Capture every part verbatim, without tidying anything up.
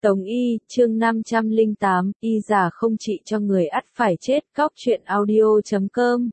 Tống Y, chương năm trăm lẻ tám, y già không trị cho người ắt phải chết, cóc truyện audio chấm com.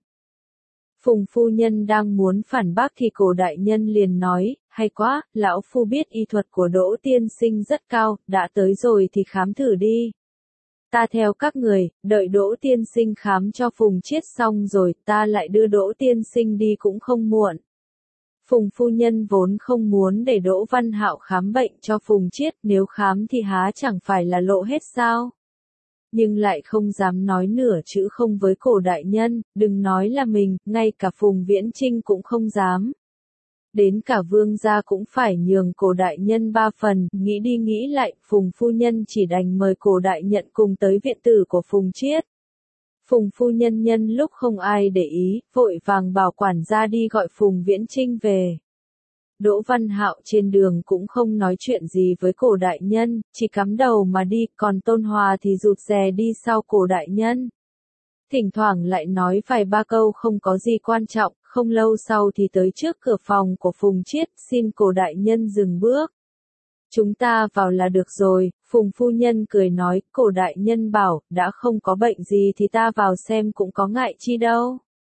Phùng phu nhân đang muốn phản bác thì cổ đại nhân liền nói, hay quá, lão phu biết y thuật của Đỗ tiên sinh rất cao, đã tới rồi thì khám thử đi. Ta theo các người, đợi Đỗ tiên sinh khám cho Phùng Chiết xong rồi, ta lại đưa Đỗ tiên sinh đi cũng không muộn. Phùng phu nhân vốn không muốn để Đỗ Văn Hạo khám bệnh cho Phùng Chiết, nếu khám thì há chẳng phải là lộ hết sao? Nhưng lại không dám nói nửa chữ không với cổ đại nhân, đừng nói là mình, ngay cả Phùng Viễn Trinh cũng không dám. Đến cả Vương gia cũng phải nhường cổ đại nhân ba phần, nghĩ đi nghĩ lại, Phùng phu nhân chỉ đành mời cổ đại nhận cùng tới viện tử của Phùng Chiết. Phùng phu nhân nhân lúc không ai để ý, vội vàng bảo quản gia đi gọi Phùng Viễn Trinh về. Đỗ Văn Hạo trên đường cũng không nói chuyện gì với cổ đại nhân, chỉ cắm đầu mà đi, còn Tôn Hòa thì rụt rè đi sau cổ đại nhân. Thỉnh thoảng lại nói vài ba câu không có gì quan trọng, không lâu sau thì tới trước cửa phòng của Phùng Chiết, xin cổ đại nhân dừng bước. Chúng ta vào là được rồi, Phùng phu nhân cười nói, cổ đại nhân bảo, đã không có bệnh gì thì ta vào xem cũng có ngại chi đâu.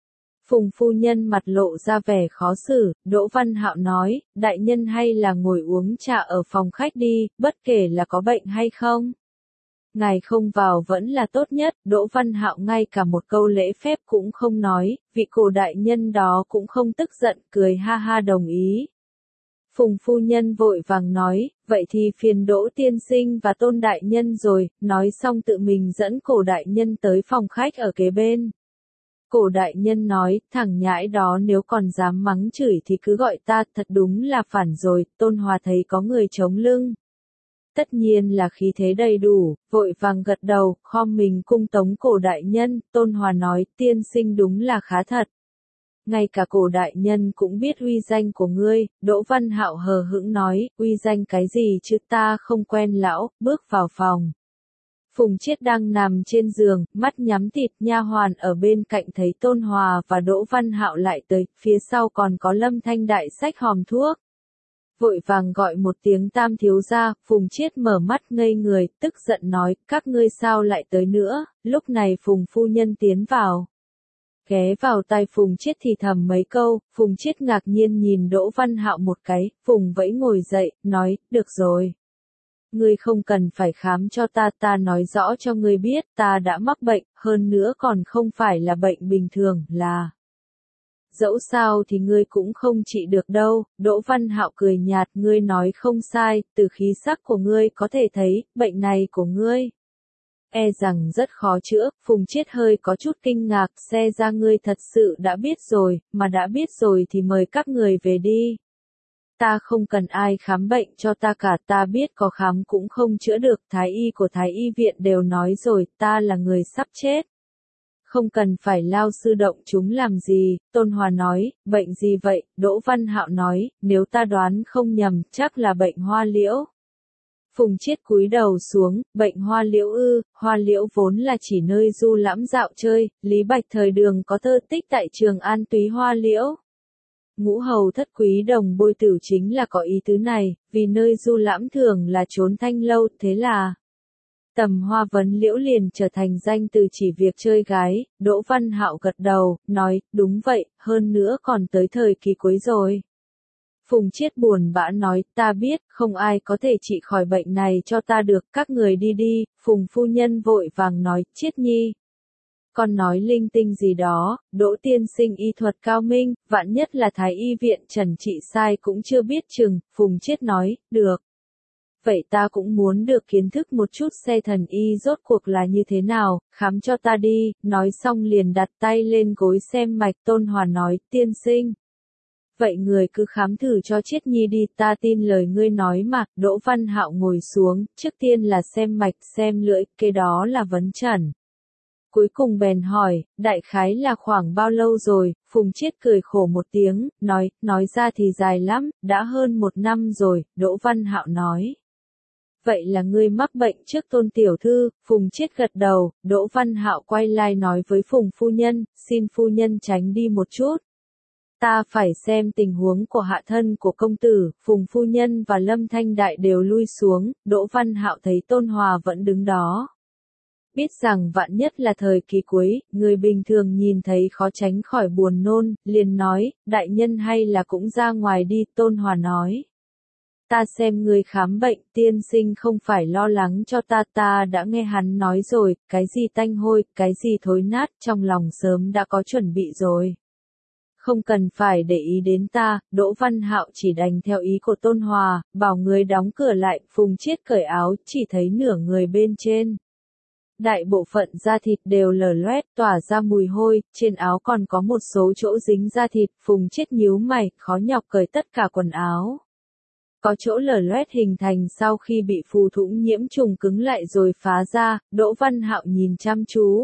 Phùng phu nhân mặt lộ ra vẻ khó xử, Đỗ Văn Hạo nói, đại nhân hay là ngồi uống trà ở phòng khách đi, bất kể là có bệnh hay không. Ngài không vào vẫn là tốt nhất, Đỗ Văn Hạo ngay cả một câu lễ phép cũng không nói, vị cổ đại nhân đó cũng không tức giận, cười ha ha đồng ý. Phùng phu nhân vội vàng nói, vậy thì phiền Đỗ tiên sinh và Tôn đại nhân rồi, nói xong tự mình dẫn cổ đại nhân tới phòng khách ở kế bên. Cổ đại nhân nói, thằng nhãi đó nếu còn dám mắng chửi thì cứ gọi ta, thật đúng là phản rồi, Tôn Hòa thấy có người chống lưng. Tất nhiên là khí thế đầy đủ, vội vàng gật đầu, khom mình cung tống cổ đại nhân, Tôn Hòa nói, tiên sinh đúng là khá thật. Ngay cả cổ đại nhân cũng biết uy danh của ngươi, Đỗ Văn Hạo hờ hững nói, uy danh cái gì chứ ta không quen lão, bước vào phòng. Phùng Chiết đang nằm trên giường, mắt nhắm tịt, nha hoàn ở bên cạnh thấy Tôn Hòa và Đỗ Văn Hạo lại tới, phía sau còn có Lâm Thanh Đại xách hòm thuốc. Vội vàng gọi một tiếng tam thiếu gia, Phùng Chiết mở mắt ngây người, tức giận nói, các ngươi sao lại tới nữa, lúc này Phùng phu nhân tiến vào. Ghé vào tai Phùng Chiết thì thầm mấy câu, Phùng Chiết ngạc nhiên nhìn Đỗ Văn Hạo một cái, Phùng vẫy ngồi dậy, nói, được rồi. Ngươi không cần phải khám cho ta, ta nói rõ cho ngươi biết, ta đã mắc bệnh, hơn nữa còn không phải là bệnh bình thường, là... Dẫu sao thì ngươi cũng không trị được đâu, Đỗ Văn Hạo cười nhạt, ngươi nói không sai, từ khí sắc của ngươi có thể thấy, bệnh này của ngươi. E rằng rất khó chữa, Phùng Chiết hơi có chút kinh ngạc, xe ra ngươi thật sự đã biết rồi, mà đã biết rồi thì mời các người về đi. Ta không cần ai khám bệnh cho ta cả, ta biết có khám cũng không chữa được, thái y của thái y viện đều nói rồi, ta là người sắp chết. Không cần phải lao sư động chúng làm gì, Tôn Hòa nói, bệnh gì vậy, Đỗ Văn Hạo nói, nếu ta đoán không nhầm, chắc là bệnh hoa liễu. Phùng Chiết cúi đầu xuống, bệnh hoa liễu ư, hoa liễu vốn là chỉ nơi du lãm dạo chơi, Lý Bạch thời đường có thơ tích tại Trường An túy hoa liễu. Ngũ hầu thất quý đồng bôi tử chính là có ý tứ này, vì nơi du lãm thường là trốn thanh lâu, thế là tầm hoa vấn liễu liền trở thành danh từ chỉ việc chơi gái. Đỗ Văn Hạo gật đầu, nói, đúng vậy, hơn nữa còn tới thời kỳ cuối rồi. Phùng Chiết buồn bã nói, ta biết, không ai có thể trị khỏi bệnh này cho ta được, các người đi đi. Phùng phu nhân vội vàng nói, Chiết nhi. Con nói linh tinh gì đó, Đỗ tiên sinh y thuật cao minh, vạn nhất là thái y viện trần trị sai cũng chưa biết chừng. Phùng Chiết nói, được. Vậy ta cũng muốn được kiến thức một chút xe thần y rốt cuộc là như thế nào, khám cho ta đi, nói xong liền đặt tay lên gối xem mạch. Tôn Hòa nói, tiên sinh. Vậy người cứ khám thử cho Chiết nhi đi, ta tin lời ngươi nói mà. Đỗ Văn Hạo ngồi xuống, trước tiên là xem mạch, xem lưỡi, kế đó là vấn chẩn. Cuối cùng bèn hỏi, đại khái là khoảng bao lâu rồi, Phùng Chiết cười khổ một tiếng, nói, nói ra thì dài lắm, đã hơn một năm rồi. Đỗ Văn Hạo nói. Vậy là ngươi mắc bệnh trước Tôn tiểu thư. Phùng Chiết gật đầu. Đỗ Văn Hạo quay lại nói với Phùng phu nhân, xin phu nhân tránh đi một chút. Ta phải xem tình huống của hạ thân của công tử. Phùng phu nhân và Lâm Thanh Đại đều lui xuống, Đỗ Văn Hạo thấy Tôn Hòa vẫn đứng đó. Biết rằng vạn nhất là thời kỳ cuối, người bình thường nhìn thấy khó tránh khỏi buồn nôn, liền nói, đại nhân hay là cũng ra ngoài đi. Tôn Hòa nói, ta xem người khám bệnh, tiên sinh không phải lo lắng cho ta, ta đã nghe hắn nói rồi, cái gì tanh hôi, cái gì thối nát, trong lòng sớm đã có chuẩn bị rồi. Không cần phải để ý đến ta. Đỗ Văn Hạo chỉ đành theo ý của Tôn Hòa, bảo người đóng cửa lại. Phùng Chiết cởi áo, chỉ thấy nửa người bên trên. Đại bộ phận da thịt đều lở loét, tỏa ra mùi hôi, trên áo còn có một số chỗ dính da thịt. Phùng Chiết nhíu mày, khó nhọc cởi tất cả quần áo. Có chỗ lở loét hình thành sau khi bị phù thủng nhiễm trùng cứng lại rồi phá ra. Đỗ Văn Hạo nhìn chăm chú.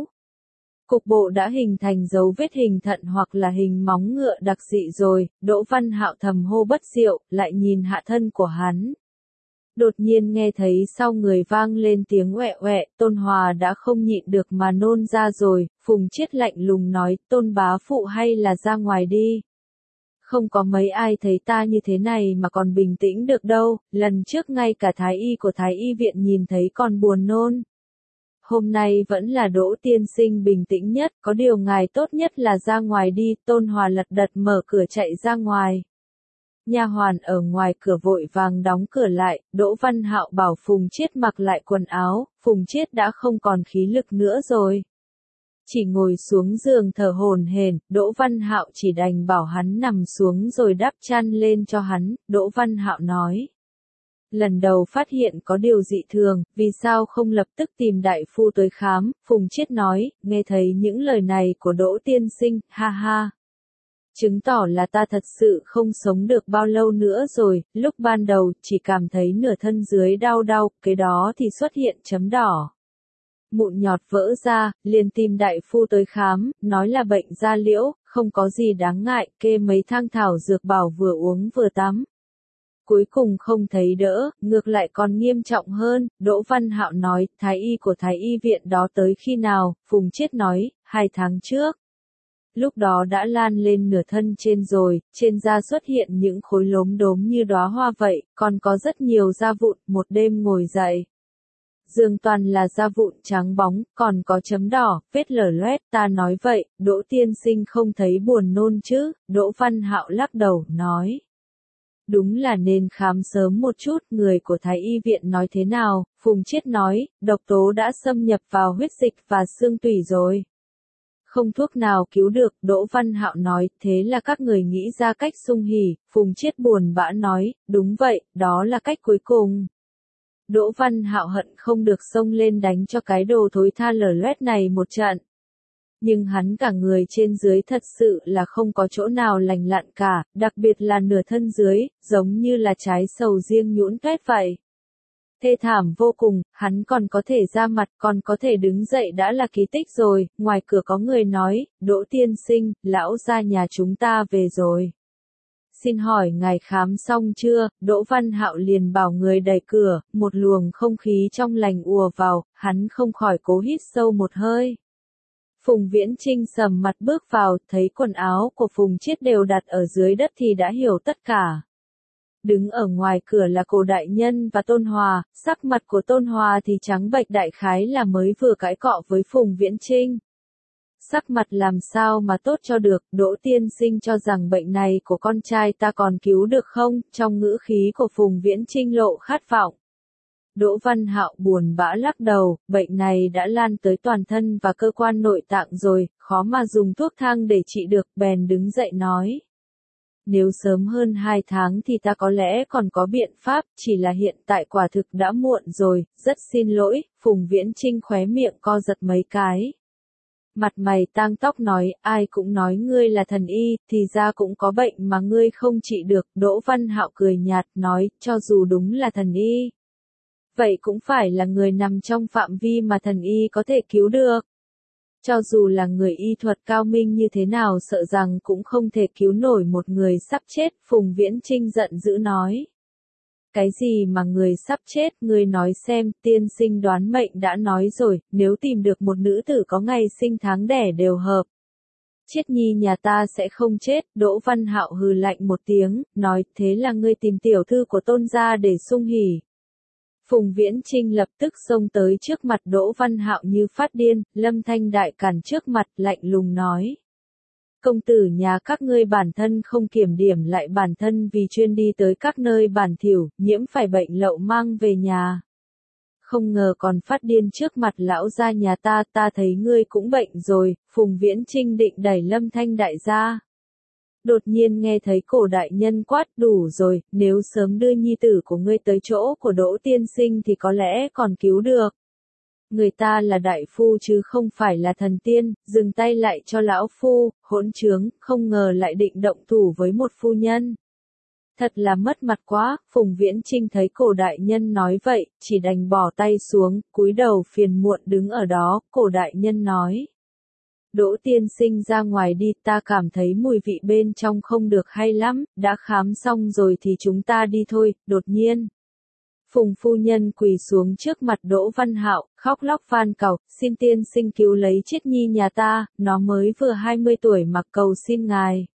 Cục bộ đã hình thành dấu vết hình thận hoặc là hình móng ngựa đặc dị rồi. Đỗ Văn Hạo thầm hô bất diệu, lại nhìn hạ thân của hắn. Đột nhiên nghe thấy sau người vang lên tiếng oẹ oẹ, Tôn Hòa đã không nhịn được mà nôn ra rồi. Phùng Chiết lạnh lùng nói, Tôn bá phụ hay là ra ngoài đi. Không có mấy ai thấy ta như thế này mà còn bình tĩnh được đâu, lần trước ngay cả thái y của thái y viện nhìn thấy còn buồn nôn. Hôm nay vẫn là Đỗ tiên sinh bình tĩnh nhất, có điều ngài tốt nhất là ra ngoài đi. Tôn Hòa lật đật mở cửa chạy ra ngoài. Nha hoàn ở ngoài cửa vội vàng đóng cửa lại. Đỗ Văn Hạo bảo Phùng Chiết mặc lại quần áo. Phùng Chiết đã không còn khí lực nữa rồi, chỉ ngồi xuống giường thở hổn hển. Đỗ Văn Hạo chỉ đành bảo hắn nằm xuống rồi đắp chăn lên cho hắn. Đỗ Văn Hạo nói, lần đầu phát hiện có điều dị thường, vì sao không lập tức tìm đại phu tới khám? Phùng Chiết nói, nghe thấy những lời này của Đỗ tiên sinh, ha ha. Chứng tỏ là ta thật sự không sống được bao lâu nữa rồi. Lúc ban đầu, chỉ cảm thấy nửa thân dưới đau đau, cái đó thì xuất hiện chấm đỏ. Mụn nhọt vỡ ra, liền tìm đại phu tới khám, nói là bệnh da liễu, không có gì đáng ngại, kê mấy thang thảo dược bảo vừa uống vừa tắm. Cuối cùng không thấy đỡ, ngược lại còn nghiêm trọng hơn. Đỗ Văn Hạo nói, thái y của thái y viện đó tới khi nào? Phùng Chiết nói, hai tháng trước. Lúc đó đã lan lên nửa thân trên rồi, trên da xuất hiện những khối lốm đốm như đóa hoa vậy, còn có rất nhiều da vụn. Một đêm ngồi dậy, giường toàn là da vụn trắng bóng, còn có chấm đỏ, vết lở loét. Ta nói vậy, Đỗ tiên sinh không thấy buồn nôn chứ? Đỗ Văn Hạo lắc đầu, nói, đúng là nên khám sớm một chút. Người của thái y viện nói thế nào? Phùng Chiết nói, độc tố đã xâm nhập vào huyết dịch và xương tủy rồi, không thuốc nào cứu được. Đỗ Văn Hạo nói, thế là các người nghĩ ra cách sung hỉ? Phùng Chiết buồn bã nói, đúng vậy, đó là cách cuối cùng. Đỗ Văn Hạo hận không được xông lên đánh cho cái đồ thối tha lở loét này một trận. Nhưng hắn cả người trên dưới thật sự là không có chỗ nào lành lặn cả, đặc biệt là nửa thân dưới, giống như là trái sầu riêng nhũn toét vậy. Thê thảm vô cùng, hắn còn có thể ra mặt, còn có thể đứng dậy đã là kỳ tích rồi. Ngoài cửa có người nói, Đỗ tiên sinh, lão gia nhà chúng ta về rồi. Xin hỏi ngài khám xong chưa? Đỗ Văn Hạo liền bảo người đẩy cửa, một luồng không khí trong lành ùa vào, hắn không khỏi cố hít sâu một hơi. Phùng Viễn Trinh sầm mặt bước vào, thấy quần áo của Phùng Chiết đều đặt ở dưới đất thì đã hiểu tất cả. Đứng ở ngoài cửa là Cổ đại nhân và Tôn Hòa, sắc mặt của Tôn Hòa thì trắng bệch, đại khái là mới vừa cãi cọ với Phùng Viễn Trinh. Sắc mặt làm sao mà tốt cho được? Đỗ tiên sinh cho rằng bệnh này của con trai ta còn cứu được không? Trong ngữ khí của Phùng Viễn Trinh lộ khát vọng. Đỗ Văn Hạo buồn bã lắc đầu, bệnh này đã lan tới toàn thân và cơ quan nội tạng rồi, khó mà dùng thuốc thang để trị được. Bèn đứng dậy nói, nếu sớm hơn hai tháng thì ta có lẽ còn có biện pháp, chỉ là hiện tại quả thực đã muộn rồi, rất xin lỗi. Phùng Viễn Trinh khóe miệng co giật mấy cái. Mặt mày tang tóc nói, ai cũng nói ngươi là thần y, thì ra cũng có bệnh mà ngươi không trị được. Đỗ Văn Hạo cười nhạt nói, cho dù đúng là thần y, vậy cũng phải là người nằm trong phạm vi mà thần y có thể cứu được. Cho dù là người y thuật cao minh như thế nào sợ rằng cũng không thể cứu nổi một người sắp chết. Phùng Viễn Trinh giận dữ nói, cái gì mà người sắp chết? Ngươi nói xem, tiên sinh đoán mệnh đã nói rồi, nếu tìm được một nữ tử có ngày sinh tháng đẻ đều hợp, Chiết nhi nhà ta sẽ không chết, Đỗ Văn Hạo hừ lạnh một tiếng, nói, thế là ngươi tìm tiểu thư của Tôn gia để sung hỉ. Phùng Viễn Trinh lập tức xông tới trước mặt Đỗ Văn Hạo như phát điên, Lâm Thanh Đại cản trước mặt, lạnh lùng nói. Công tử nhà các ngươi bản thân không kiểm điểm lại bản thân vì chuyên đi tới các nơi bản thiểu, nhiễm phải bệnh lậu mang về nhà. Không ngờ còn phát điên trước mặt lão gia nhà ta, ta thấy ngươi cũng bệnh rồi, Phùng Viễn Trinh định đẩy Lâm Thanh Đại ra. Đột nhiên nghe thấy cổ đại nhân quát, đủ rồi, nếu sớm đưa nhi tử của ngươi tới chỗ của Đỗ tiên sinh thì có lẽ còn cứu được. Người ta là đại phu chứ không phải là thần tiên, dừng tay lại cho lão phu, hỗn trướng, không ngờ lại định động thủ với một phu nhân. Thật là mất mặt quá, Phùng Viễn Trinh thấy cổ đại nhân nói vậy, chỉ đành bỏ tay xuống, cúi đầu phiền muộn đứng ở đó, cổ đại nhân nói. Đỗ tiên sinh ra ngoài đi, ta cảm thấy mùi vị bên trong không được hay lắm, đã khám xong rồi thì chúng ta đi thôi, đột nhiên. Phùng phu nhân quỳ xuống trước mặt Đỗ Văn Hạo, khóc lóc van cầu, xin tiên sinh cứu lấy Chiết nhi nhà ta, nó mới vừa hai mươi tuổi mà cầu xin ngài.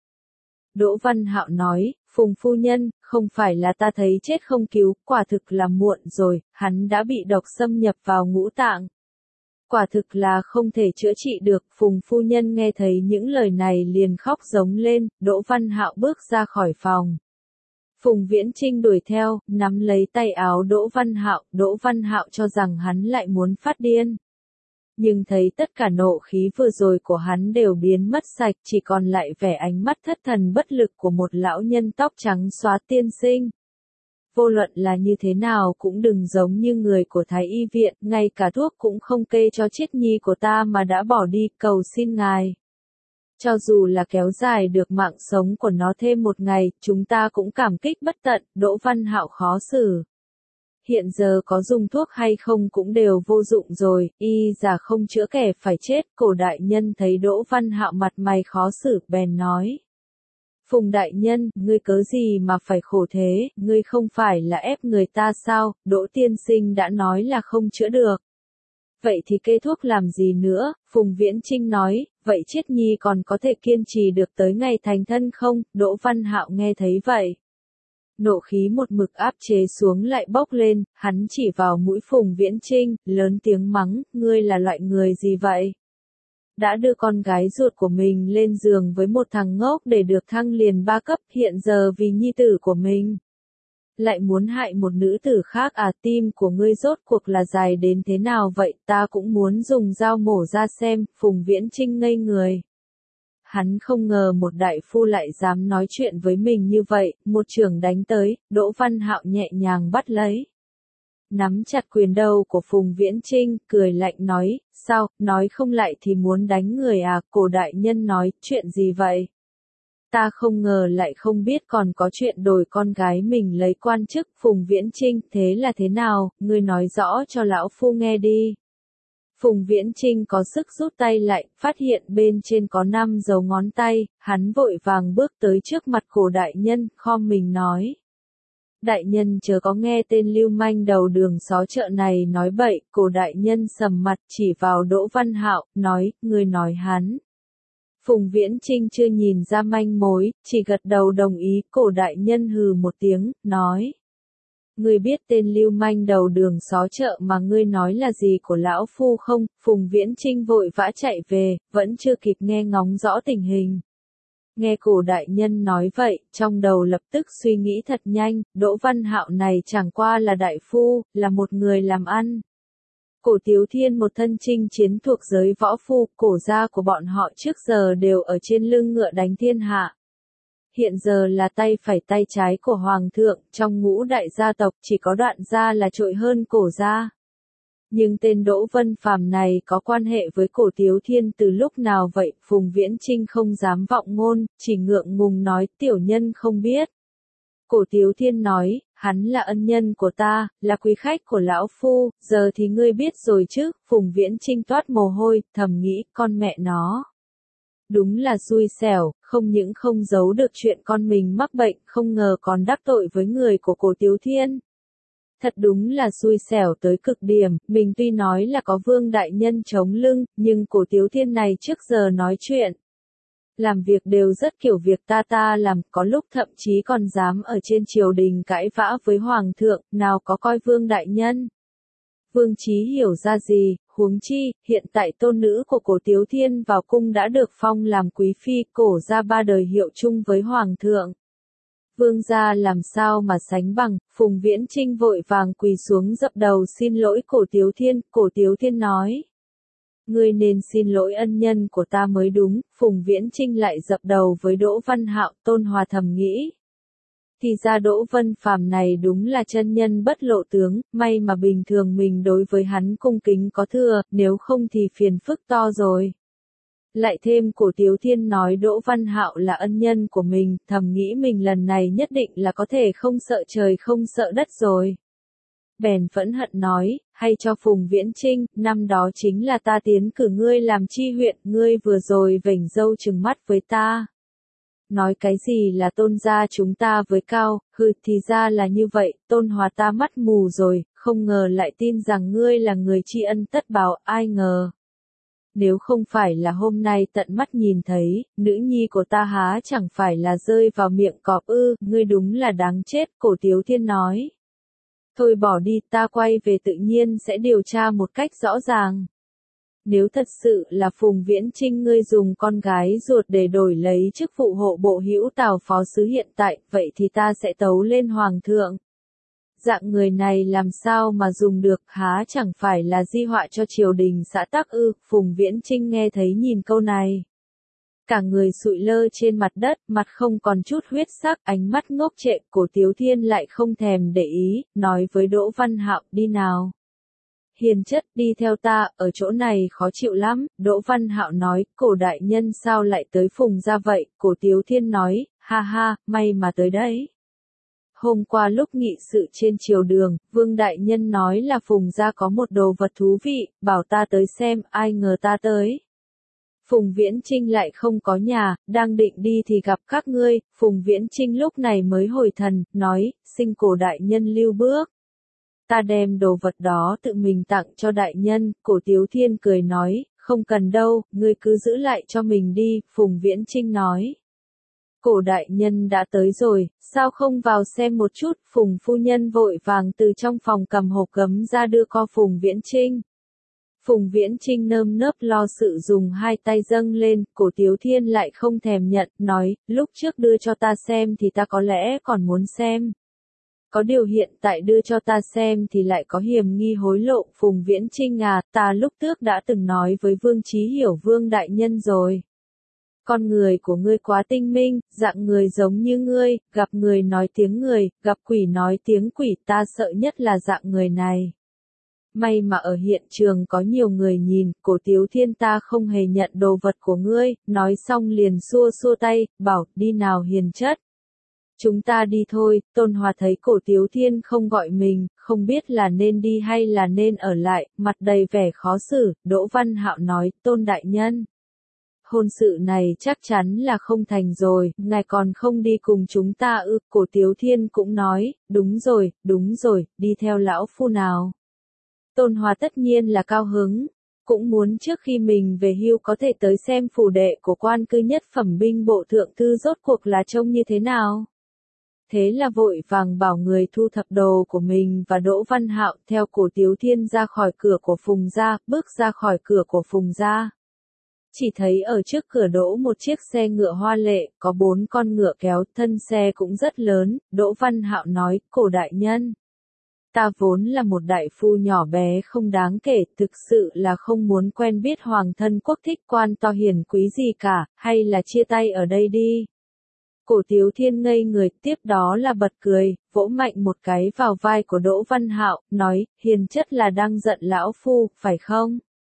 Đỗ Văn Hạo nói, Phùng phu nhân, không phải là ta thấy chết không cứu, quả thực là muộn rồi, hắn đã bị độc xâm nhập vào ngũ tạng. Quả thực là không thể chữa trị được, Phùng phu nhân nghe thấy những lời này liền khóc giống lên, Đỗ Văn Hạo bước ra khỏi phòng. Phùng Viễn Trinh đuổi theo, nắm lấy tay áo Đỗ Văn Hạo, Đỗ Văn Hạo cho rằng hắn lại muốn phát điên. Nhưng thấy tất cả nộ khí vừa rồi của hắn đều biến mất sạch, chỉ còn lại vẻ ánh mắt thất thần bất lực của một lão nhân tóc trắng xóa tiên sinh. Vô luận là như thế nào cũng đừng giống như người của Thái Y viện, ngay cả thuốc cũng không kê cho Chiết nhi của ta mà đã bỏ đi, cầu xin ngài. Cho dù là kéo dài được mạng sống của nó thêm một ngày, chúng ta cũng cảm kích bất tận, Đỗ Văn Hạo khó xử. Hiện giờ có dùng thuốc hay không cũng đều vô dụng rồi, y giả không chữa kẻ phải chết, cổ đại nhân thấy Đỗ Văn Hạo mặt mày khó xử, bèn nói. Phùng đại nhân, ngươi cớ gì mà phải khổ thế, ngươi không phải là ép người ta sao, Đỗ tiên sinh đã nói là không chữa được. Vậy thì kê thuốc làm gì nữa, Phùng Viễn Trinh nói, vậy Chiết nhi còn có thể kiên trì được tới ngày thành thân không, Đỗ Văn Hạo nghe thấy vậy. Nộ khí một mực áp chế xuống lại bốc lên, hắn chỉ vào mũi Phùng Viễn Trinh, lớn tiếng mắng, ngươi là loại người gì vậy? Đã đưa con gái ruột của mình lên giường với một thằng ngốc để được thăng liền ba cấp, hiện giờ vì nhi tử của mình. Lại muốn hại một nữ tử khác à, tim của ngươi rốt cuộc là dài đến thế nào vậy, ta cũng muốn dùng dao mổ ra xem, Phùng Viễn Trinh ngây người. Hắn không ngờ một đại phu lại dám nói chuyện với mình như vậy, một chưởng đánh tới, Đỗ Văn Hạo nhẹ nhàng bắt lấy. Nắm chặt quyền đầu của Phùng Viễn Trinh, cười lạnh nói, sao, nói không lại thì muốn đánh người à, cổ đại nhân nói, chuyện gì vậy? Ta không ngờ lại không biết còn có chuyện đổi con gái mình lấy quan chức, Phùng Viễn Trinh, thế là thế nào, ngươi nói rõ cho lão phu nghe đi. Phùng Viễn Trinh có sức rút tay lại, phát hiện bên trên có năm dấu ngón tay, hắn vội vàng bước tới trước mặt cổ đại nhân, khom mình nói. Đại nhân chớ có nghe tên lưu manh đầu đường xó chợ này nói bậy, cổ đại nhân sầm mặt chỉ vào Đỗ Văn Hạo, nói, ngươi nói hắn. Phùng Viễn Trinh chưa nhìn ra manh mối, chỉ gật đầu đồng ý, cổ đại nhân hừ một tiếng, nói. Ngươi biết tên lưu manh đầu đường xó chợ mà ngươi nói là gì của lão phu không? Phùng Viễn Trinh vội vã chạy về, vẫn chưa kịp nghe ngóng rõ tình hình. Nghe cổ đại nhân nói vậy, trong đầu lập tức suy nghĩ thật nhanh, Đỗ Văn Hạo này chẳng qua là đại phu, là một người làm ăn. Cổ Tiếu Thiên một thân chinh chiến thuộc giới võ phu, cổ gia của bọn họ trước giờ đều ở trên lưng ngựa đánh thiên hạ. Hiện giờ là tay phải tay trái của Hoàng thượng, trong ngũ đại gia tộc chỉ có Đoạn gia là trội hơn cổ gia. Nhưng tên Đỗ Vân Phàm này có quan hệ với cổ Tiếu Thiên từ lúc nào vậy, Phùng Viễn Trinh không dám vọng ngôn, chỉ ngượng ngùng nói, tiểu nhân không biết. Cổ Tiếu Thiên nói, hắn là ân nhân của ta, là quý khách của lão phu, giờ thì ngươi biết rồi chứ, Phùng Viễn Trinh toát mồ hôi, thầm nghĩ, con mẹ nó. Đúng là xui xẻo, không những không giấu được chuyện con mình mắc bệnh, không ngờ còn đắc tội với người của cổ Tiếu Thiên. Thật đúng là xui xẻo tới cực điểm, mình tuy nói là có Vương đại nhân chống lưng, nhưng cổ Tiếu Thiên này trước giờ nói chuyện. Làm việc đều rất kiểu việc ta ta làm, có lúc thậm chí còn dám ở trên triều đình cãi vã với hoàng thượng, nào có coi Vương đại nhân. Vương Chí hiểu ra gì, huống chi, hiện tại tôn nữ của Cổ Tiếu Thiên vào cung đã được phong làm quý phi, Cổ gia ba đời hiệu chung với hoàng thượng. Vương gia làm sao mà sánh bằng, Phùng Viễn Trinh vội vàng quỳ xuống dập đầu xin lỗi Cổ Tiếu Thiên, Cổ Tiếu Thiên nói. Ngươi nên xin lỗi ân nhân của ta mới đúng, Phùng Viễn Trinh lại dập đầu với Đỗ Văn Hạo, Tôn Hòa thầm nghĩ. Thì ra Đỗ Vân Phàm này đúng là chân nhân bất lộ tướng, may mà bình thường mình đối với hắn cung kính có thừa, nếu không thì phiền phức to rồi. Lại thêm Cổ Tiếu Thiên nói Đỗ Văn Hạo là ân nhân của mình, thầm nghĩ mình lần này nhất định là có thể không sợ trời không sợ đất rồi. Bèn phẫn hận nói, hay cho Phùng Viễn Trinh, năm đó chính là ta tiến cử ngươi làm chi huyện, ngươi vừa rồi vểnh râu trừng mắt với ta. Nói cái gì là Tôn gia chúng ta với cao, hừ thì ra là như vậy, Tôn Hòa ta mắt mù rồi, không ngờ lại tin rằng ngươi là người tri ân tất báo, ai ngờ. Nếu không phải là hôm nay tận mắt nhìn thấy, nữ nhi của ta há chẳng phải là rơi vào miệng cọp ư, ngươi đúng là đáng chết, Cổ Tiếu Thiên nói. Thôi bỏ đi, ta quay về tự nhiên sẽ điều tra một cách rõ ràng. Nếu thật sự là Phùng Viễn Trinh ngươi dùng con gái ruột để đổi lấy chức vụ hộ bộ hữu Tào phó sứ hiện tại, vậy thì ta sẽ tấu lên hoàng thượng. Dạng người này làm sao mà dùng được, há chẳng phải là di họa cho triều đình xã tắc ư, Phùng Viễn Trinh nghe thấy nhìn câu này. Cả người sụi lơ trên mặt đất, mặt không còn chút huyết sắc, ánh mắt ngốc trệ, Cổ Tiếu Thiên lại không thèm để ý, nói với Đỗ Văn Hạo, đi nào. Hiền chất, đi theo ta, ở chỗ này khó chịu lắm, Đỗ Văn Hạo nói, Cổ đại nhân sao lại tới Phùng gia vậy, Cổ Tiếu Thiên nói, ha ha, may mà tới đấy. Hôm qua lúc nghị sự trên triều đường, Vương đại nhân nói là Phùng gia có một đồ vật thú vị, bảo ta tới xem, ai ngờ ta tới. Phùng Viễn Trinh lại không có nhà, đang định đi thì gặp các ngươi, Phùng Viễn Trinh lúc này mới hồi thần, nói, xin Cổ đại nhân lưu bước. Ta đem đồ vật đó tự mình tặng cho đại nhân, Cổ Tiếu Thiên cười nói, không cần đâu, ngươi cứ giữ lại cho mình đi, Phùng Viễn Trinh nói. Cổ đại nhân đã tới rồi, sao không vào xem một chút, Phùng phu nhân vội vàng từ trong phòng cầm hộp gấm ra đưa co Phùng Viễn Trinh. Phùng Viễn Trinh nơm nớp lo sự dùng hai tay dâng lên, Cổ Tiếu Thiên lại không thèm nhận, nói, lúc trước đưa cho ta xem thì ta có lẽ còn muốn xem. Có điều hiện tại đưa cho ta xem thì lại có hiểm nghi hối lộ, Phùng Viễn Trinh à, ta lúc trước đã từng nói với Vương Chí Hiểu Vương đại nhân rồi. Con người của ngươi quá tinh minh, dạng người giống như ngươi, gặp người nói tiếng người, gặp quỷ nói tiếng quỷ, ta sợ nhất là dạng người này. May mà ở hiện trường có nhiều người nhìn, Cổ Tiếu Thiên ta không hề nhận đồ vật của ngươi, nói xong liền xua xua tay, bảo, đi nào hiền chất. Chúng ta đi thôi, Tôn Hòa thấy Cổ Tiếu Thiên không gọi mình, không biết là nên đi hay là nên ở lại, mặt đầy vẻ khó xử, Đỗ Văn Hạo nói, Tôn đại nhân. Hôn sự này chắc chắn là không thành rồi, ngài còn không đi cùng chúng ta ư, Cổ Tiếu Thiên cũng nói, đúng rồi, đúng rồi, đi theo lão phu nào. Tôn Hòa tất nhiên là cao hứng, cũng muốn trước khi mình về hưu có thể tới xem phủ đệ của quan cư nhất phẩm binh bộ thượng thư rốt cuộc là trông như thế nào. Thế là vội vàng bảo người thu thập đồ của mình và Đỗ Văn Hạo theo Cổ Tiếu Thiên ra khỏi cửa của Phùng gia, bước ra khỏi cửa của Phùng gia. Chỉ thấy ở trước cửa đỗ một chiếc xe ngựa hoa lệ, có bốn con ngựa kéo, thân xe cũng rất lớn, Đỗ Văn Hạo nói, Cổ đại nhân. Ta vốn là một đại phu nhỏ bé không đáng kể, thực sự là không muốn quen biết hoàng thân quốc thích quan to hiền quý gì cả, hay là chia tay ở đây đi. Cổ Tiếu Thiên ngây người, tiếp đó là bật cười, vỗ mạnh một cái vào vai của Đỗ Văn Hạo, nói, hiền chất là đang giận lão phu, phải không?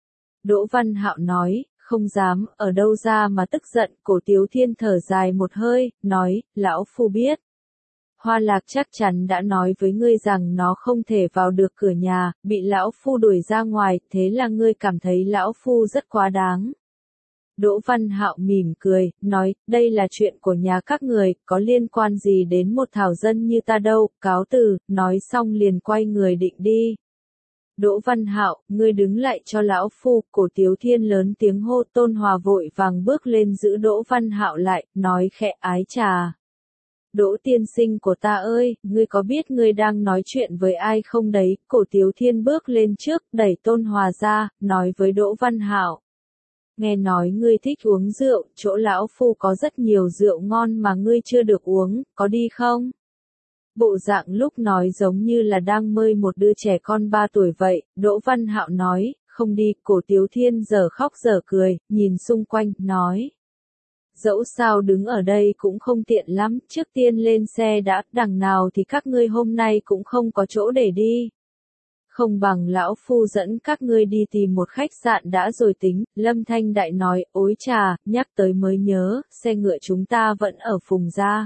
Đỗ Văn Hạo nói, không dám, ở đâu ra mà tức giận, Cổ Tiếu Thiên thở dài một hơi, nói, lão phu biết. Hoa Lạc chắc chắn đã nói với ngươi rằng nó không thể vào được cửa nhà, bị lão phu đuổi ra ngoài, thế là ngươi cảm thấy lão phu rất quá đáng. Đỗ Văn Hạo mỉm cười, nói, đây là chuyện của nhà các người, có liên quan gì đến một thảo dân như ta đâu, cáo từ, nói xong liền quay người định đi. Đỗ Văn Hạo, ngươi đứng lại cho lão phu, Cổ Tiếu Thiên lớn tiếng hô. Tôn Hòa vội vàng bước lên giữ Đỗ Văn Hạo lại, nói khẽ ái trà. Đỗ tiên sinh của ta ơi, ngươi có biết ngươi đang nói chuyện với ai không đấy? Cổ Tiếu Thiên bước lên trước, đẩy Tôn Hòa ra, nói với Đỗ Văn Hạo. Nghe nói ngươi thích uống rượu, chỗ lão phu có rất nhiều rượu ngon mà ngươi chưa được uống, có đi không? Bộ dạng lúc nói giống như là đang mời một đứa trẻ con ba tuổi vậy, Đỗ Văn Hạo nói, không đi. Cổ Tiếu Thiên giờ khóc giờ cười, nhìn xung quanh, nói. Dẫu sao đứng ở đây cũng không tiện lắm, trước tiên lên xe đã, đằng nào thì các ngươi hôm nay cũng không có chỗ để đi. Không bằng lão phu dẫn các ngươi đi tìm một khách sạn đã rồi tính. Lâm Thanh Đại nói, ối trà, nhắc tới mới nhớ, xe ngựa chúng ta vẫn ở Phùng Gia.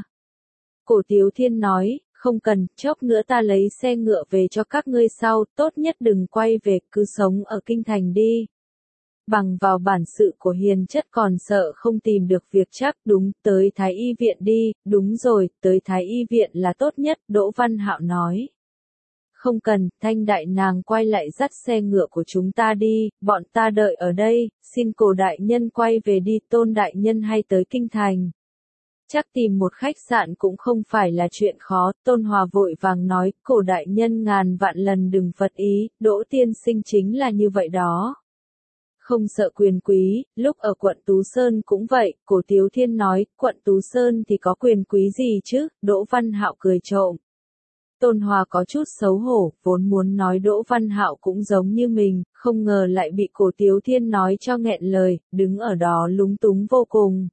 Cổ Tiếu Thiên nói, không cần, chốc nữa ta lấy xe ngựa về cho các ngươi sau, tốt nhất đừng quay về, cứ sống ở kinh thành đi. Bằng vào bản sự của hiền chất còn sợ không tìm được việc chắc, đúng, tới Thái Y viện đi, đúng rồi, tới Thái Y viện là tốt nhất, Đỗ Văn Hạo nói. Không cần, Thanh Đại nàng quay lại dắt xe ngựa của chúng ta đi, bọn ta đợi ở đây, xin Cổ đại nhân quay về đi. Tôn đại nhân hay tới kinh thành. Chắc tìm một khách sạn cũng không phải là chuyện khó. Tôn Hòa vội vàng nói, Cổ đại nhân ngàn vạn lần đừng phật ý, Đỗ tiên sinh chính là như vậy đó. Không sợ quyền quý, lúc ở quận Tú Sơn cũng vậy. Cổ Tiếu Thiên nói, quận Tú Sơn thì có quyền quý gì chứ? Đỗ Văn Hạo cười trộm. Tôn Hòa có chút xấu hổ, vốn muốn nói Đỗ Văn Hạo cũng giống như mình, không ngờ lại bị Cổ Tiếu Thiên nói cho nghẹn lời, đứng ở đó lúng túng vô cùng.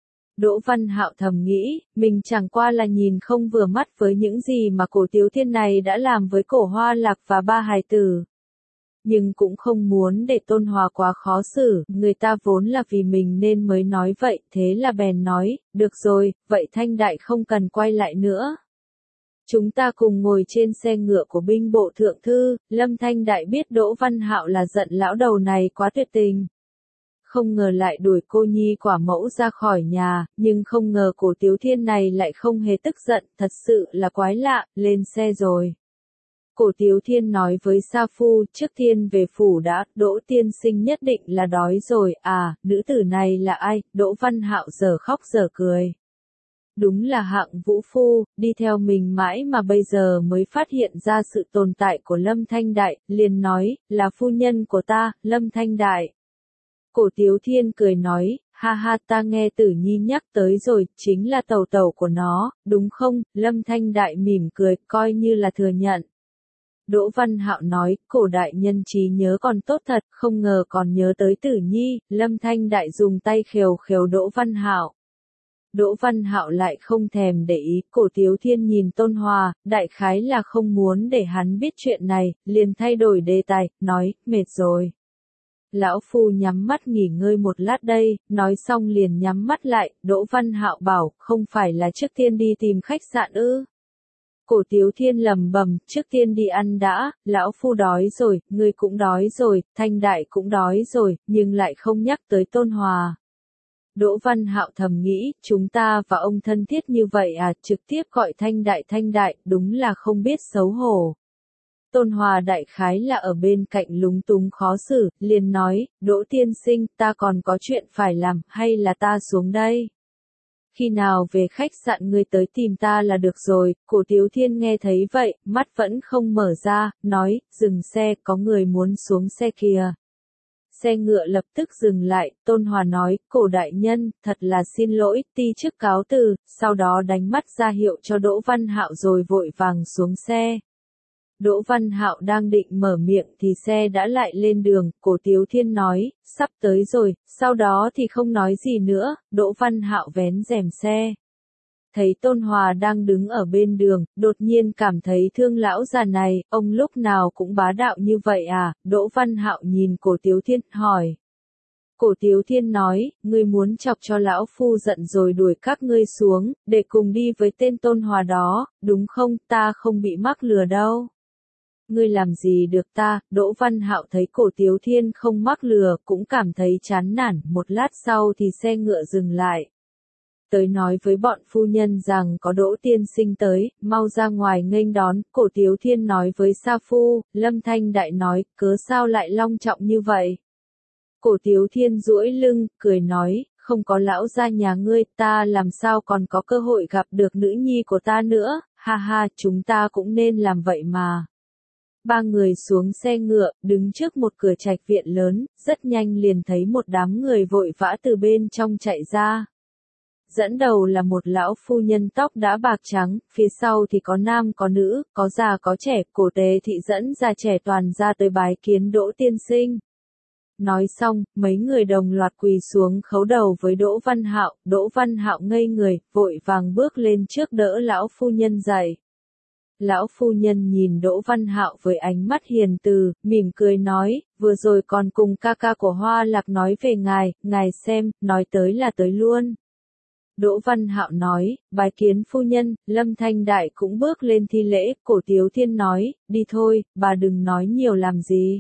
Đỗ Văn Hạo thầm nghĩ, mình chẳng qua là nhìn không vừa mắt với những gì mà Cổ Tiếu Thiên này đã làm với Cổ Hoa Lạc và ba hài tử. Nhưng cũng không muốn để Tôn Hòa quá khó xử, người ta vốn là vì mình nên mới nói vậy, thế là bèn nói, được rồi, vậy Thanh Đại không cần quay lại nữa. Chúng ta cùng ngồi trên xe ngựa của binh bộ thượng thư. Lâm Thanh Đại biết Đỗ Văn Hạo là giận lão đầu này quá tuyệt tình. Không ngờ lại đuổi cô nhi quả mẫu ra khỏi nhà, nhưng không ngờ Cổ Tiếu Thiên này lại không hề tức giận, thật sự là quái lạ, lên xe rồi. Cổ Tiếu Thiên nói với Sa Phu, trước tiên về phủ đã, Đỗ tiên sinh nhất định là đói rồi, à, nữ tử này là ai? Đỗ Văn Hạo giờ khóc giờ cười. Đúng là hạng vũ phu, đi theo mình mãi mà bây giờ mới phát hiện ra sự tồn tại của Lâm Thanh Đại, liền nói, là phu nhân của ta, Lâm Thanh Đại. Cổ Tiếu Thiên cười nói, ha ha ta nghe Tử Nhi nhắc tới rồi, chính là tàu tàu của nó, đúng không? Lâm Thanh Đại mỉm cười, coi như là thừa nhận. Đỗ Văn Hạo nói, Cổ đại nhân trí nhớ còn tốt thật, không ngờ còn nhớ tới Tử Nhi. Lâm Thanh Đại dùng tay khều khều Đỗ Văn Hạo. Đỗ Văn Hạo lại không thèm để ý. Cổ Tiếu Thiên nhìn Tôn Hòa, đại khái là không muốn để hắn biết chuyện này, liền thay đổi đề tài, nói, mệt rồi. Lão phu nhắm mắt nghỉ ngơi một lát đây, nói xong liền nhắm mắt lại. Đỗ Văn Hạo bảo, không phải là trước tiên đi tìm khách sạn ư? Cổ Tiếu Thiên lầm bầm, trước tiên đi ăn đã, lão phu đói rồi, ngươi cũng đói rồi, Thanh Đại cũng đói rồi, nhưng lại không nhắc tới Tôn Hòa. Đỗ Văn Hạo thầm nghĩ, chúng ta và ông thân thiết như vậy à, trực tiếp gọi Thanh Đại Thanh Đại, đúng là không biết xấu hổ. Tôn Hòa đại khái là ở bên cạnh lúng túng khó xử, liền nói, Đỗ tiên sinh, ta còn có chuyện phải làm, hay là ta xuống đây? Khi nào về khách sạn ngươi tới tìm ta là được rồi. Cổ Tiếu Thiên nghe thấy vậy, mắt vẫn không mở ra, nói, dừng xe, có người muốn xuống xe kìa. Xe ngựa lập tức dừng lại, Tôn Hòa nói, Cổ đại nhân, thật là xin lỗi, ti chức cáo từ, sau đó đánh mắt ra hiệu cho Đỗ Văn Hạo rồi vội vàng xuống xe. Đỗ Văn Hạo đang định mở miệng thì xe đã lại lên đường. Cổ Tiếu Thiên nói, sắp tới rồi, sau đó thì không nói gì nữa. Đỗ Văn Hạo vén rèm xe. Thấy Tôn Hòa đang đứng ở bên đường, đột nhiên cảm thấy thương lão già này, ông lúc nào cũng bá đạo như vậy à? Đỗ Văn Hạo nhìn Cổ Tiếu Thiên, hỏi. Cổ Tiếu Thiên nói, ngươi muốn chọc cho lão phu giận rồi đuổi các ngươi xuống, để cùng đi với tên Tôn Hòa đó, đúng không? Ta không bị mắc lừa đâu. Ngươi làm gì được ta? Đỗ Văn Hạo thấy Cổ Tiếu Thiên không mắc lừa, cũng cảm thấy chán nản, một lát sau thì xe ngựa dừng lại. tới nói với bọn phu nhân rằng có Đỗ tiên sinh tới, mau ra ngoài nghênh đón. Cổ Tiếu Thiên nói với Sa Phu. Lâm Thanh Đại nói, cớ sao lại long trọng như vậy? Cổ Tiếu Thiên duỗi lưng, cười nói, không có lão gia nhà ngươi, ta làm sao còn có cơ hội gặp được nữ nhi của ta nữa, ha ha, chúng ta cũng nên làm vậy mà. Ba người xuống xe ngựa, đứng trước một cửa trạch viện lớn, rất nhanh liền thấy một đám người vội vã từ bên trong chạy ra. Dẫn đầu là một lão phu nhân tóc đã bạc trắng, phía sau thì có nam có nữ, có già có trẻ. Cổ Tề Thị dẫn già trẻ toàn ra tới bái kiến Đỗ tiên sinh. Nói xong, mấy người đồng loạt quỳ xuống khấu đầu với Đỗ Văn Hạo. Đỗ Văn Hạo ngây người, vội vàng bước lên trước đỡ lão phu nhân dậy. Lão phu nhân nhìn Đỗ Văn Hạo với ánh mắt hiền từ, mỉm cười nói, vừa rồi còn cùng ca ca của Hoa Lạc nói về ngài, ngài xem, nói tới là tới luôn. Đỗ Văn Hạo nói, bái kiến phu nhân. Lâm Thanh Đại cũng bước lên thi lễ. Cổ Tiếu Thiên nói, đi thôi, bà đừng nói nhiều làm gì.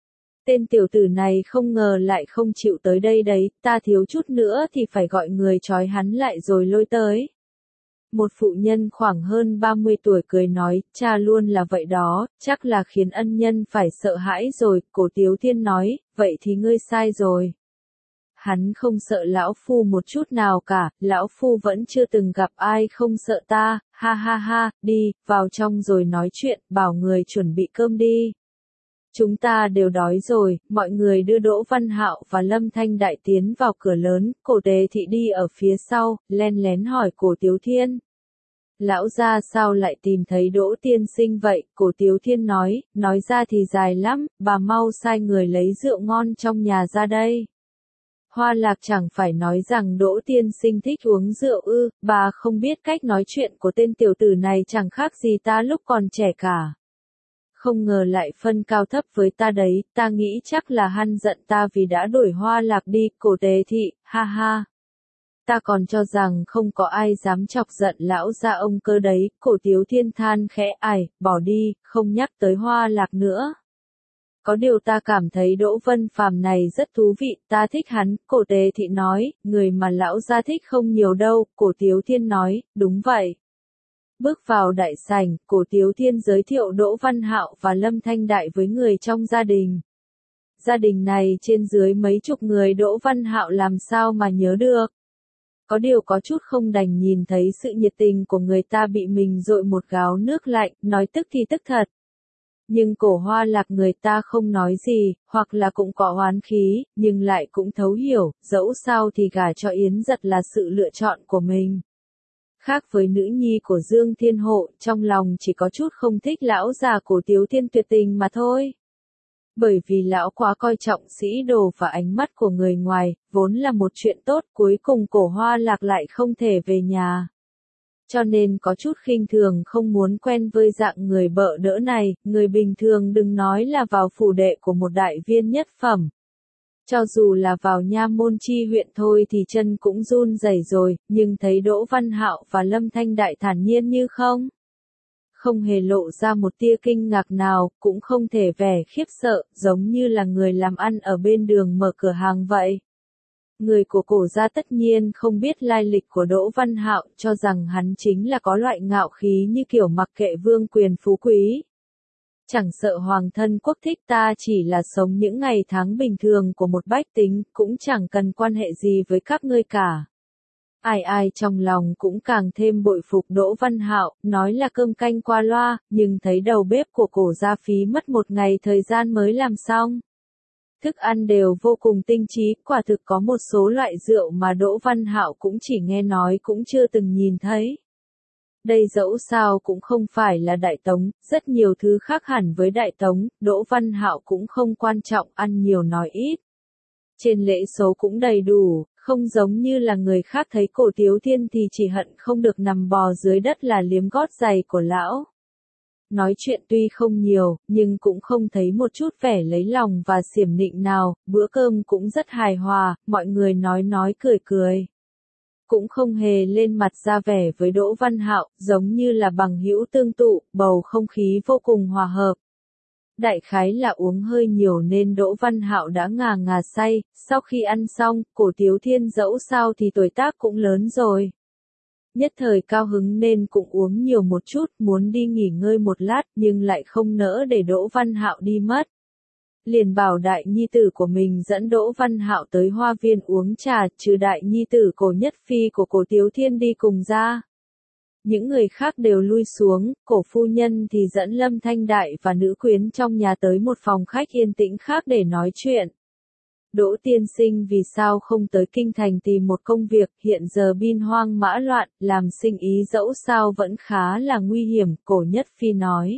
Tên tiểu tử này không ngờ lại không chịu tới đây đấy, ta thiếu chút nữa thì phải gọi người trói hắn lại rồi lôi tới. Một phụ nhân khoảng hơn ba mươi tuổi cười nói, cha luôn là vậy đó, chắc là khiến ân nhân phải sợ hãi rồi. Cổ Tiếu Thiên nói, vậy thì ngươi sai rồi. Hắn không sợ lão phu một chút nào cả, lão phu vẫn chưa từng gặp ai không sợ ta, ha ha ha, đi, vào trong rồi nói chuyện, bảo người chuẩn bị cơm đi. Chúng ta đều đói rồi. Mọi người đưa Đỗ Văn Hạo và Lâm Thanh Đại tiến vào cửa lớn. Cổ Tề Thị đi ở phía sau, len lén hỏi Cổ Tiếu Thiên. Lão gia sao lại tìm thấy Đỗ tiên sinh vậy? Cổ Tiếu Thiên nói, nói ra thì dài lắm, bà mau sai người lấy rượu ngon trong nhà ra đây. Hoa Lạc chẳng phải nói rằng Đỗ tiên sinh thích uống rượu ư, bà không biết cách nói chuyện của tên tiểu tử này chẳng khác gì ta lúc còn trẻ cả. Không ngờ lại phân cao thấp với ta đấy, ta nghĩ chắc là hắn giận ta vì đã đuổi Hoa Lạc đi. Cổ Tề Thị, ha ha. Ta còn cho rằng không có ai dám chọc giận lão gia ông cơ đấy. Cổ Tiếu Thiên than khẽ, ải, bỏ đi, không nhắc tới Hoa Lạc nữa. Có điều ta cảm thấy Đỗ Vân Phàm này rất thú vị, ta thích hắn. Cổ Tề Thị nói, người mà lão gia thích không nhiều đâu. Cổ Tiếu Thiên nói, đúng vậy. Bước vào đại sảnh, Cổ Tiếu Thiên giới thiệu Đỗ Văn Hạo và Lâm Thanh Đại với người trong gia đình. Gia đình này trên dưới mấy chục người, Đỗ Văn Hạo làm sao mà nhớ được. Có điều có chút không đành nhìn thấy sự nhiệt tình của người ta bị mình dội một gáo nước lạnh, nói tức thì tức thật. Nhưng Cổ Hoa Lạc người ta không nói gì, hoặc là cũng có oán khí, nhưng lại cũng thấu hiểu, dẫu sao thì gả cho Yến Giật là sự lựa chọn của mình. Khác với nữ nhi của Dương Thiên Hộ, trong lòng chỉ có chút không thích lão già Cổ Tiếu Thiên tuyệt tình mà thôi. Bởi vì lão quá coi trọng sĩ đồ và ánh mắt của người ngoài, vốn là một chuyện tốt, cuối cùng Cổ Hoa Lạc lại không thể về nhà. Cho nên có chút khinh thường, không muốn quen với dạng người bợ đỡ này. Người bình thường đừng nói là vào phủ đệ của một đại viên nhất phẩm. Cho dù là vào nha môn chi huyện thôi thì chân cũng run rẩy rồi, nhưng thấy Đỗ Văn Hạo và Lâm Thanh Đại thản nhiên như không. Không hề lộ ra một tia kinh ngạc nào, cũng không thể vẻ khiếp sợ, giống như là người làm ăn ở bên đường mở cửa hàng vậy. Người của Cổ gia tất nhiên không biết lai lịch của Đỗ Văn Hạo, cho rằng hắn chính là có loại ngạo khí như kiểu mặc kệ vương quyền phú quý. Chẳng sợ hoàng thân quốc thích, ta chỉ là sống những ngày tháng bình thường của một bách tính, cũng chẳng cần quan hệ gì với các ngươi cả. Ai ai trong lòng cũng càng thêm bội phục Đỗ Văn Hạo, nói là cơm canh qua loa, nhưng thấy đầu bếp của Cổ gia phí mất một ngày thời gian mới làm xong. Thức ăn đều vô cùng tinh trí, quả thực có một số loại rượu mà Đỗ Văn Hạo cũng chỉ nghe nói cũng chưa từng nhìn thấy. Đây dẫu sao cũng không phải là Đại Tống, rất nhiều thứ khác hẳn với Đại Tống, Đỗ Văn Hạo cũng không quan trọng, ăn nhiều nói ít. Trên lễ số cũng đầy đủ, không giống như là người khác thấy Cổ Tiếu Thiên thì chỉ hận không được nằm bò dưới đất là liếm gót giày của lão. Nói chuyện tuy không nhiều, nhưng cũng không thấy một chút vẻ lấy lòng và xiểm nịnh nào, bữa cơm cũng rất hài hòa, mọi người nói nói cười cười. Cũng không hề lên mặt ra vẻ với Đỗ Văn Hạo, giống như là bằng hữu tương tụ, bầu không khí vô cùng hòa hợp. Đại khái là uống hơi nhiều nên Đỗ Văn Hạo đã ngà ngà say, sau khi ăn xong, Cổ Tiếu Thiên dẫu sao thì tuổi tác cũng lớn rồi. Nhất thời cao hứng nên cũng uống nhiều một chút, muốn đi nghỉ ngơi một lát nhưng lại không nỡ để Đỗ Văn Hạo đi mất. Liền bảo đại nhi tử của mình dẫn Đỗ Văn Hạo tới hoa viên uống trà, trừ đại nhi tử Cổ Nhất Phi của Cổ Tiếu Thiên đi cùng ra. Những người khác đều lui xuống, Cổ phu nhân thì dẫn Lâm Thanh Đại và nữ quyến trong nhà tới một phòng khách yên tĩnh khác để nói chuyện. Đỗ tiên sinh vì sao không tới kinh thành tìm một công việc, hiện giờ binh hoang mã loạn, làm sinh ý dẫu sao vẫn khá là nguy hiểm, Cổ Nhất Phi nói.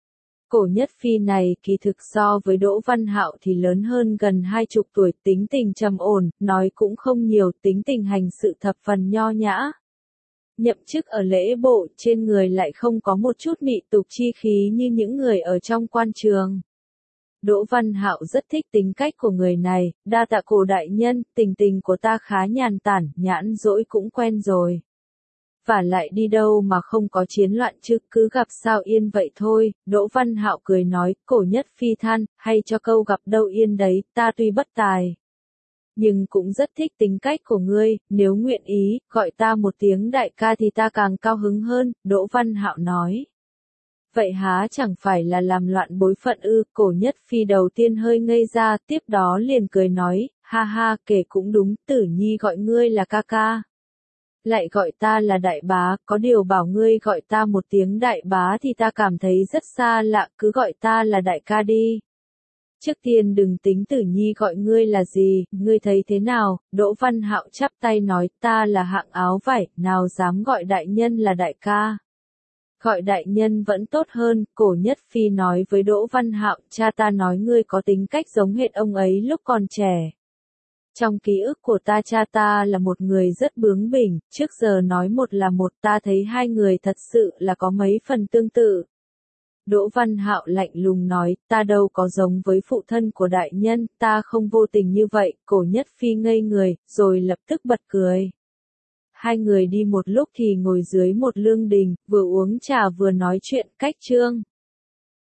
Cổ Nhất Phi này kỳ thực so với Đỗ Văn Hạo thì lớn hơn gần hai chục tuổi, tính tình trầm ổn, nói cũng không nhiều, tính tình hành sự thập phần nho nhã. Nhậm chức ở lễ bộ, trên người lại không có một chút mị tục chi khí như những người ở trong quan trường. Đỗ Văn Hạo rất thích tính cách của người này, đa tạ Cổ đại nhân, tình tình của ta khá nhàn tản, nhãn dỗi cũng quen rồi. Và lại đi đâu mà không có chiến loạn chứ, cứ gặp sao yên vậy thôi. Đỗ Văn Hạo cười nói, Cổ Nhất Phi than, hay cho câu gặp đâu yên đấy, ta tuy bất tài, nhưng cũng rất thích tính cách của ngươi, nếu nguyện ý, gọi ta một tiếng đại ca thì ta càng cao hứng hơn, Đỗ Văn Hạo nói. Vậy há chẳng phải là làm loạn bối phận ư, Cổ Nhất Phi đầu tiên hơi ngây ra, tiếp đó liền cười nói, ha ha, kể cũng đúng, Tử Nhi gọi ngươi là ca ca. Lại gọi ta là đại bá, có điều bảo ngươi gọi ta một tiếng đại bá thì ta cảm thấy rất xa lạ, cứ gọi ta là đại ca đi. Trước tiên đừng tính Tử Nhi gọi ngươi là gì, ngươi thấy thế nào? Đỗ Văn Hạo chắp tay nói, ta là hạng áo vải, nào dám gọi đại nhân là đại ca. Gọi đại nhân vẫn tốt hơn, Cổ Nhất Phi nói với Đỗ Văn Hạo, cha ta nói ngươi có tính cách giống hệt ông ấy lúc còn trẻ. Trong ký ức của ta cha ta là một người rất bướng bỉnh, trước giờ nói một là một, ta thấy hai người thật sự là có mấy phần tương tự. Đỗ Văn Hạo lạnh lùng nói, ta đâu có giống với phụ thân của đại nhân, ta không vô tình như vậy, Cổ Nhất Phi ngây người, rồi lập tức bật cười. Hai người đi một lúc thì ngồi dưới một lương đình, vừa uống trà vừa nói chuyện, cách chương.